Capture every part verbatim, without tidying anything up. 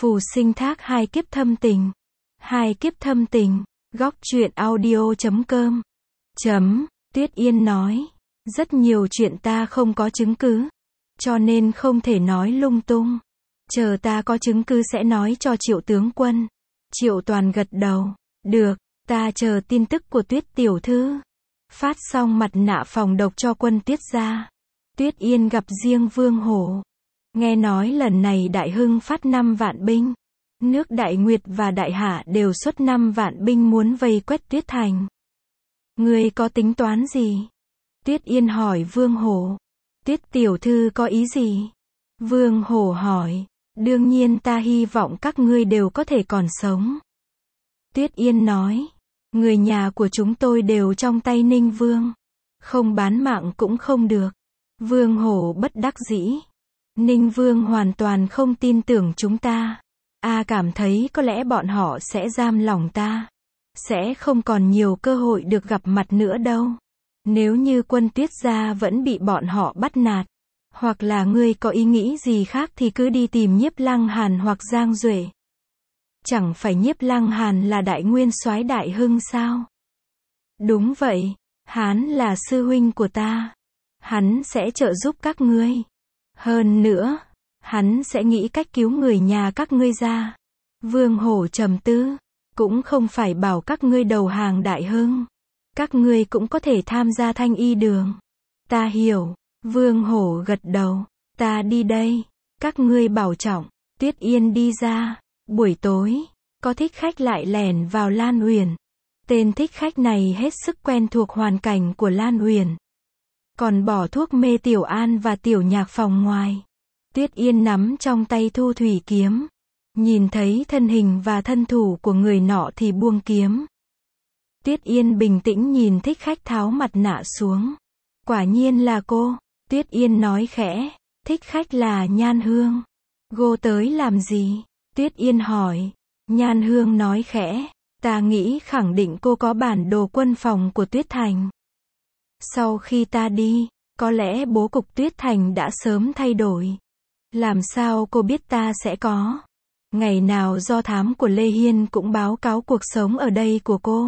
Phù sinh thác hai kiếp thâm tình. Hai kiếp thâm tình. Góc truyện audio chấm com. Chấm. Tuyết Yên nói. Rất nhiều chuyện ta không có chứng cứ. Cho nên không thể nói lung tung. Chờ ta có chứng cứ sẽ nói cho Triệu tướng quân. Triệu Toàn gật đầu. Được, ta chờ tin tức của Tuyết tiểu thư. Phát xong mặt nạ phòng độc cho quân Tiết gia. Tuyết Yên gặp riêng Vương Hổ. Nghe nói lần này Đại Hưng phát năm vạn binh. Nước Đại Nguyệt và Đại Hạ đều xuất năm vạn binh muốn vây quét Tuyết thành. Ngươi có tính toán gì? Tuyết Yên hỏi Vương Hổ. Tuyết tiểu thư có ý gì? Vương Hổ hỏi. Đương nhiên ta hy vọng các ngươi đều có thể còn sống. Tuyết Yên nói. Người nhà của chúng tôi đều trong tay Ninh Vương. Không bán mạng cũng không được. Vương Hổ bất đắc dĩ. Ninh Vương hoàn toàn không tin tưởng chúng ta. A cảm thấy có lẽ bọn họ sẽ giam lỏng ta. Sẽ không còn nhiều cơ hội được gặp mặt nữa đâu. Nếu như quân Tuyết gia vẫn bị bọn họ bắt nạt. Hoặc là ngươi có ý nghĩ gì khác thì cứ đi tìm Nhiếp Lăng Hàn hoặc Giang Duệ. Chẳng phải Nhiếp Lăng Hàn là đại nguyên soái Đại Hưng sao? Đúng vậy, hắn là sư huynh của ta. Hắn sẽ trợ giúp các ngươi. Hơn nữa, hắn sẽ nghĩ cách cứu người nhà các ngươi ra. Vương Hổ trầm tư, cũng không phải bảo các ngươi đầu hàng Đại Hưng. Các ngươi cũng có thể tham gia Thanh Y đường. Ta hiểu. Vương Hổ gật đầu. Ta đi đây. Các ngươi bảo trọng. Tuyết Yên đi ra. Buổi tối, có thích khách lại lẻn vào Lan Uyển. Tên thích khách này hết sức quen thuộc hoàn cảnh của Lan Uyển. Còn bỏ thuốc mê Tiểu An và Tiểu Nhạc phòng ngoài. Tuyết Yên nắm trong tay thu thủy kiếm. Nhìn thấy thân hình và thân thủ của người nọ thì buông kiếm. Tuyết Yên bình tĩnh nhìn thích khách tháo mặt nạ xuống. Quả nhiên là cô. Tuyết Yên nói khẽ. Thích khách là Nhan Hương. Cô tới làm gì? Tuyết Yên hỏi. Nhan Hương nói khẽ. Ta nghĩ khẳng định cô có bản đồ quân phòng của Tuyết Thành. Sau khi ta đi, có lẽ bố cục Tuyết Thành đã sớm thay đổi. Làm sao cô biết ta sẽ có? Ngày nào do thám của Lê Hiên cũng báo cáo cuộc sống ở đây của cô.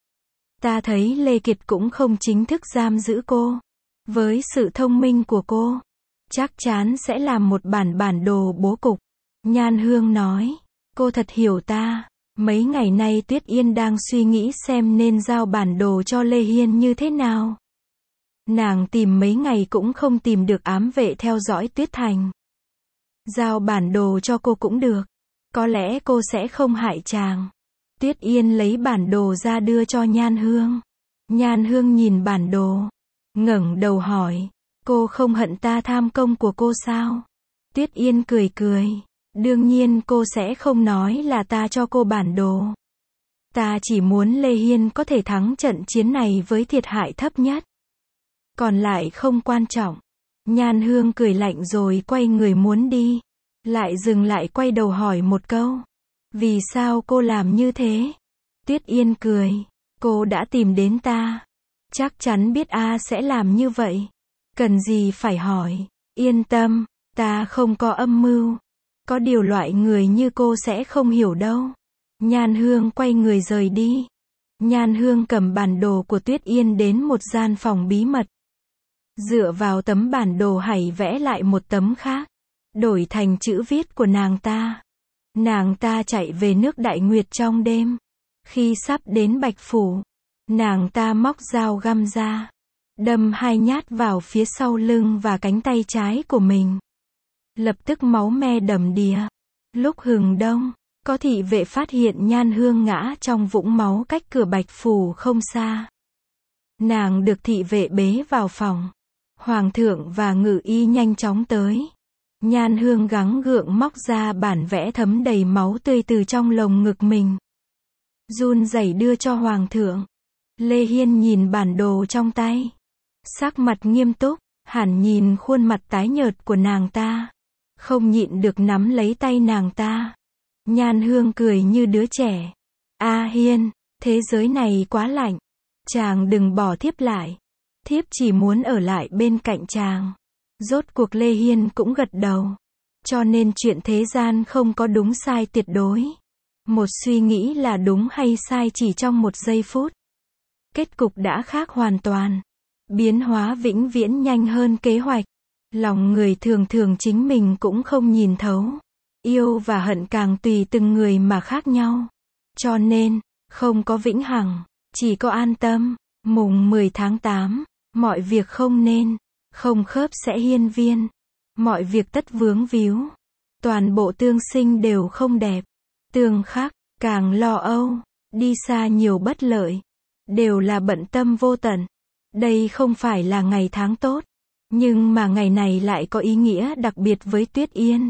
Ta thấy Lê Kiệt cũng không chính thức giam giữ cô. Với sự thông minh của cô, chắc chắn sẽ làm một bản bản đồ bố cục. Nhan Hương nói. Cô thật hiểu ta. Mấy ngày nay Tuyết Yên đang suy nghĩ xem nên giao bản đồ cho Lê Hiên như thế nào. Nàng tìm mấy ngày cũng không tìm được ám vệ theo dõi Tuyết Thành. Giao bản đồ cho cô cũng được. Có lẽ cô sẽ không hại chàng. Tuyết Yên lấy bản đồ ra đưa cho Nhan Hương. Nhan Hương nhìn bản đồ. Ngẩng đầu hỏi. Cô không hận ta tham công của cô sao? Tuyết Yên cười cười. Đương nhiên cô sẽ không nói là ta cho cô bản đồ. Ta chỉ muốn Lê Hiên có thể thắng trận chiến này với thiệt hại thấp nhất. Còn lại không quan trọng. Nhan Hương cười lạnh rồi quay người muốn đi. Lại dừng lại quay đầu hỏi một câu. Vì sao cô làm như thế? Tuyết Yên cười. Cô đã tìm đến ta. Chắc chắn biết A sẽ làm như vậy. Cần gì phải hỏi. Yên tâm, ta không có âm mưu. Có điều loại người như cô sẽ không hiểu đâu. Nhan Hương quay người rời đi. Nhan Hương cầm bản đồ của Tuyết Yên đến một gian phòng bí mật. Dựa vào tấm bản đồ hãy vẽ lại một tấm khác. Đổi thành chữ viết của nàng ta. Nàng ta chạy về nước Đại Nguyệt trong đêm. Khi sắp đến Bạch Phủ, nàng ta móc dao găm ra. Đâm hai nhát vào phía sau lưng và cánh tay trái của mình. Lập tức máu me đầm đìa. Lúc hừng đông, có thị vệ phát hiện Nhan Hương ngã trong vũng máu cách cửa Bạch Phủ không xa. Nàng được thị vệ bế vào phòng. Hoàng thượng và ngự y nhanh chóng tới. Nhan Hương gắng gượng móc ra bản vẽ thấm đầy máu tươi từ trong lồng ngực mình. Run rẩy đưa cho Hoàng thượng. Lê Hiên nhìn bản đồ trong tay. Sắc mặt nghiêm túc, hẳn nhìn khuôn mặt tái nhợt của nàng ta. Không nhịn được nắm lấy tay nàng ta. Nhan Hương cười như đứa trẻ. A Hiên, thế giới này quá lạnh. Chàng đừng bỏ thiếp lại. Thiếp chỉ muốn ở lại bên cạnh chàng. Rốt cuộc Lê Hiên cũng gật đầu. Cho nên chuyện thế gian không có đúng sai tuyệt đối. Một suy nghĩ là đúng hay sai chỉ trong một giây phút. Kết cục đã khác hoàn toàn. Biến hóa vĩnh viễn nhanh hơn kế hoạch. Lòng người thường thường chính mình cũng không nhìn thấu. Yêu và hận càng tùy từng người mà khác nhau. Cho nên, không có vĩnh hằng, chỉ có an tâm. Mùng mười tháng tám, mọi việc không nên, không khớp sẽ hiên viên. Mọi việc tất vướng víu. Toàn bộ tương sinh đều không đẹp. Tương khắc, càng lo âu, đi xa nhiều bất lợi. Đều là bận tâm vô tận. Đây không phải là ngày tháng tốt. Nhưng mà ngày này lại có ý nghĩa đặc biệt với Tuyết Yên.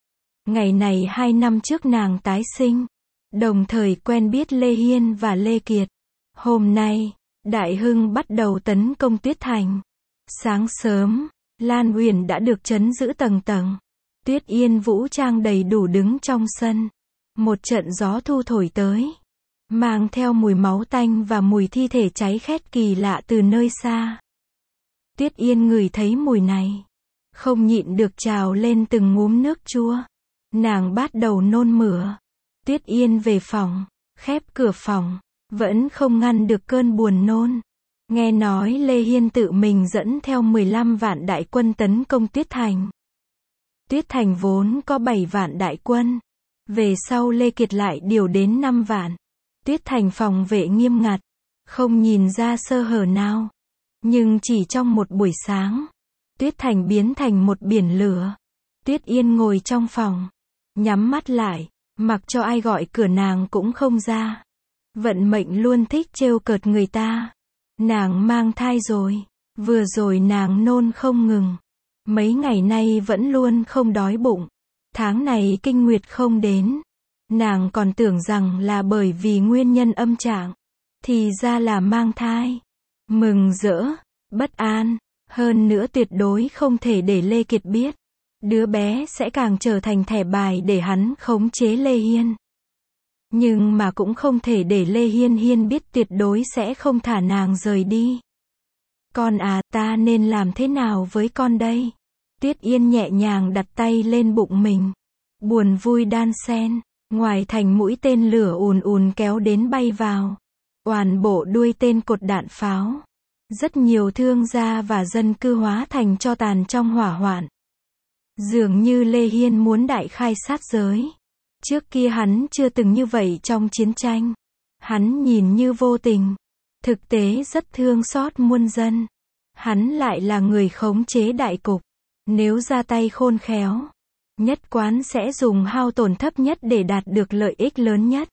Ngày này hai năm trước nàng tái sinh. Đồng thời quen biết Lê Hiên và Lê Kiệt. Hôm nay, Đại Hưng bắt đầu tấn công Tuyết Thành. Sáng sớm, Lan Uyển đã được trấn giữ tầng tầng. Tuyết Yên vũ trang đầy đủ đứng trong sân. Một trận gió thu thổi tới. Mang theo mùi máu tanh và mùi thi thể cháy khét kỳ lạ từ nơi xa. Tuyết Yên ngửi thấy mùi này. Không nhịn được trào lên từng ngụm nước chua. Nàng bắt đầu nôn mửa. Tuyết Yên về phòng, khép cửa phòng. Vẫn không ngăn được cơn buồn nôn. Nghe nói Lê Hiên tự mình dẫn theo mười lăm vạn đại quân tấn công Tuyết Thành. Tuyết Thành vốn có bảy vạn đại quân. Về sau Lê Kiệt lại điều đến năm vạn. Tuyết Thành phòng vệ nghiêm ngặt. Không nhìn ra sơ hở nào. Nhưng chỉ trong một buổi sáng, Tuyết Thành biến thành một biển lửa. Tuyết Yên ngồi trong phòng, nhắm mắt lại, mặc cho ai gọi cửa nàng cũng không ra. Vận mệnh luôn thích trêu cợt người ta. Nàng mang thai rồi. Vừa rồi nàng nôn không ngừng. Mấy ngày nay vẫn luôn không đói bụng. Tháng này kinh nguyệt không đến. Nàng còn tưởng rằng là bởi vì nguyên nhân âm trạng. Thì ra là mang thai. Mừng rỡ, bất an. Hơn nữa tuyệt đối không thể để Lê Kiệt biết. Đứa bé sẽ càng trở thành thẻ bài để hắn khống chế Lê Hiên. Nhưng mà cũng không thể để Lê Hiên Hiên biết tuyệt đối sẽ không thả nàng rời đi. Con à, ta nên làm thế nào với con đây? Tuyết Yên nhẹ nhàng đặt tay lên bụng mình. Buồn vui đan xen. Ngoài thành mũi tên lửa ùn ùn kéo đến bay vào. Oàn bộ đuôi tên cột đạn pháo. Rất nhiều thương gia và dân cư hóa thành tro tàn trong hỏa hoạn. Dường như Lê Hiên muốn đại khai sát giới. Trước kia hắn chưa từng như vậy trong chiến tranh. Hắn nhìn như vô tình. Thực tế rất thương xót muôn dân. Hắn lại là người khống chế đại cục. Nếu ra tay khôn khéo, nhất quán sẽ dùng hao tổn thấp nhất để đạt được lợi ích lớn nhất.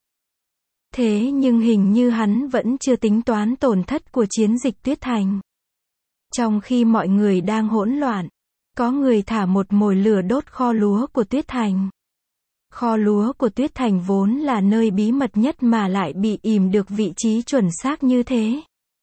Thế nhưng hình như hắn vẫn chưa tính toán tổn thất của chiến dịch Tuyết Thành. Trong khi mọi người đang hỗn loạn, có người thả một mồi lửa đốt kho lúa của Tuyết Thành. Kho lúa của Tuyết Thành vốn là nơi bí mật nhất mà lại bị ìm được vị trí chuẩn xác như thế.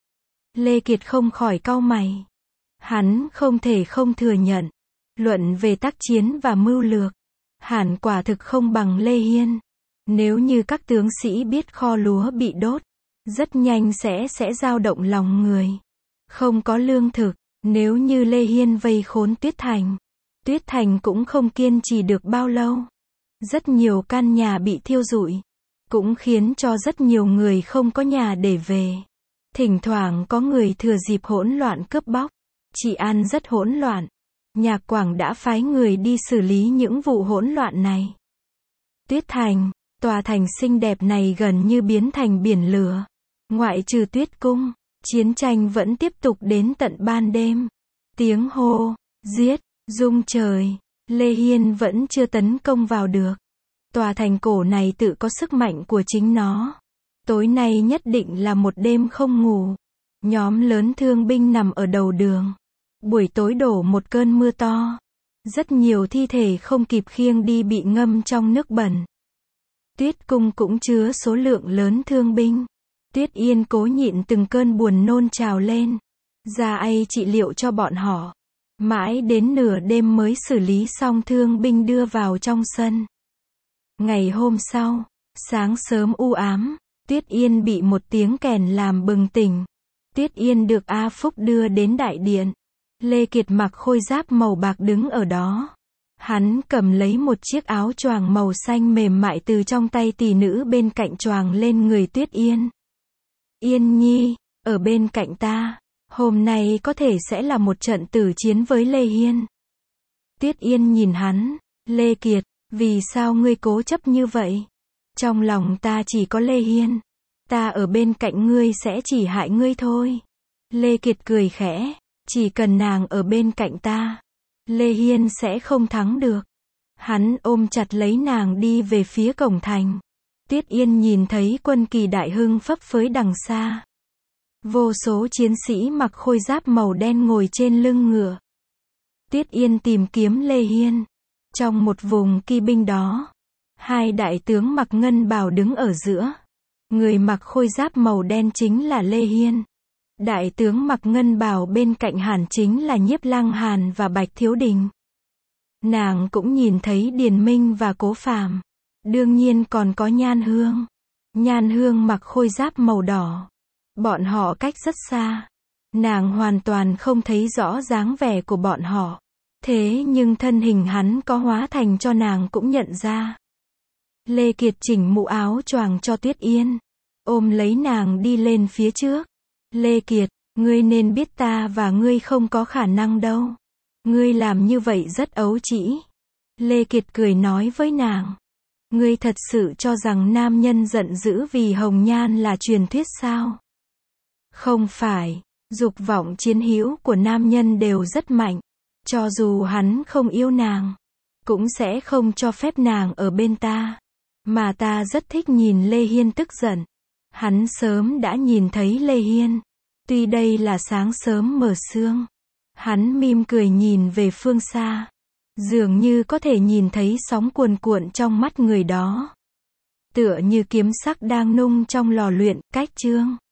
Lê Kiệt không khỏi cau mày. Hắn không thể không thừa nhận. Luận về tác chiến và mưu lược, hẳn quả thực không bằng Lê Hiên. Nếu như các tướng sĩ biết kho lúa bị đốt, rất nhanh sẽ sẽ dao động lòng người. Không có lương thực, nếu như Lê Hiên vây khốn Tuyết Thành, Tuyết Thành cũng không kiên trì được bao lâu. Rất nhiều căn nhà bị thiêu rụi, cũng khiến cho rất nhiều người không có nhà để về. Thỉnh thoảng có người thừa dịp hỗn loạn cướp bóc. Trị an rất hỗn loạn. Nhạc Quảng đã phái người đi xử lý những vụ hỗn loạn này. Tuyết Thành, tòa thành xinh đẹp này gần như biến thành biển lửa. Ngoại trừ Tuyết Cung, chiến tranh vẫn tiếp tục đến tận ban đêm. Tiếng hô, giết, rung trời. Lê Hiên vẫn chưa tấn công vào được. Tòa thành cổ này tự có sức mạnh của chính nó. Tối nay nhất định là một đêm không ngủ. Nhóm lớn thương binh nằm ở đầu đường. Buổi tối đổ một cơn mưa to. Rất nhiều thi thể không kịp khiêng đi bị ngâm trong nước bẩn. Tuyết Cung cũng chứa số lượng lớn thương binh. Tuyết Yên cố nhịn từng cơn buồn nôn trào lên. Ra ai trị liệu cho bọn họ. Mãi đến nửa đêm mới xử lý xong thương binh đưa vào trong sân. Ngày hôm sau, sáng sớm u ám, Tuyết Yên bị một tiếng kèn làm bừng tỉnh. Tuyết Yên được A Phúc đưa đến đại điện. Lê Kiệt mặc khôi giáp màu bạc đứng ở đó. Hắn cầm lấy một chiếc áo choàng màu xanh mềm mại từ trong tay tỷ nữ bên cạnh choàng lên người Tuyết Yên. Yên Nhi, ở bên cạnh ta. Hôm nay có thể sẽ là một trận tử chiến với Lê Hiên. Tuyết Yên nhìn hắn. Lê Kiệt, vì sao ngươi cố chấp như vậy? Trong lòng ta chỉ có Lê Hiên. Ta ở bên cạnh ngươi sẽ chỉ hại ngươi thôi. Lê Kiệt cười khẽ. Chỉ cần nàng ở bên cạnh ta, Lê Hiên sẽ không thắng được. Hắn ôm chặt lấy nàng đi về phía cổng thành. Tuyết Yên nhìn thấy quân kỳ đại hưng phấp phới đằng xa. Vô số chiến sĩ mặc khôi giáp màu đen ngồi trên lưng ngựa. Tuyết Yên tìm kiếm Lê Hiên. Trong một vùng kỵ binh đó, hai đại tướng mặc ngân bào đứng ở giữa. Người mặc khôi giáp màu đen chính là Lê Hiên. Đại tướng mặc ngân bào bên cạnh Hàn chính là Nhiếp Lăng Hàn và Bạch Thiếu Đình. Nàng cũng nhìn thấy Điền Minh và Cố Phàm. Đương nhiên còn có Nhan Hương. Nhan Hương mặc khôi giáp màu đỏ. Bọn họ cách rất xa. Nàng hoàn toàn không thấy rõ dáng vẻ của bọn họ. Thế nhưng thân hình hắn có hóa thành cho nàng cũng nhận ra. Lê Kiệt chỉnh mũ áo choàng cho Tuyết Yên. Ôm lấy nàng đi lên phía trước. Lê Kiệt, ngươi nên biết ta và ngươi không có khả năng đâu. Ngươi làm như vậy rất ấu trĩ. Lê Kiệt cười nói với nàng. Ngươi thật sự cho rằng nam nhân giận dữ vì hồng nhan là truyền thuyết sao? Không phải, dục vọng chiến hữu của nam nhân đều rất mạnh. Cho dù hắn không yêu nàng, cũng sẽ không cho phép nàng ở bên ta. Mà ta rất thích nhìn Lê Hiên tức giận. Hắn sớm đã nhìn thấy Lê Hiên. Tuy đây là sáng sớm mờ sương. Hắn mỉm cười nhìn về phương xa. Dường như có thể nhìn thấy sóng cuồn cuộn trong mắt người đó. Tựa như kiếm sắc đang nung trong lò luyện, cách chương.